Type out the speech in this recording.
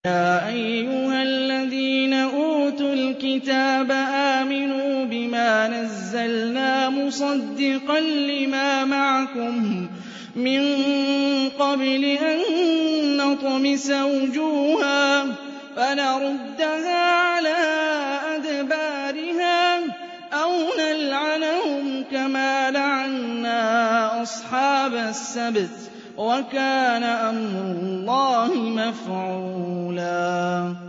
يَا أَيُّهَا الَّذِينَ أُوتُوا الْكِتَابَ آمِنُوا بِمَا نَزَّلْنَا مُصَدِّقًا لِّمَا مَعَكُم مِّن قَبْلِ أَن نَّطْمِسَ وُجُوهًا فَنَرُدَّهَا عَلَىٰ أَدْبَارِهَا أَوْ نَلْعَنَهُمْ كَمَا لَعَنَّا أَصْحَابَ السَّبْتِ ۚ وَكَانَ أَمْرُ اللَّهِ مَفْعُولًا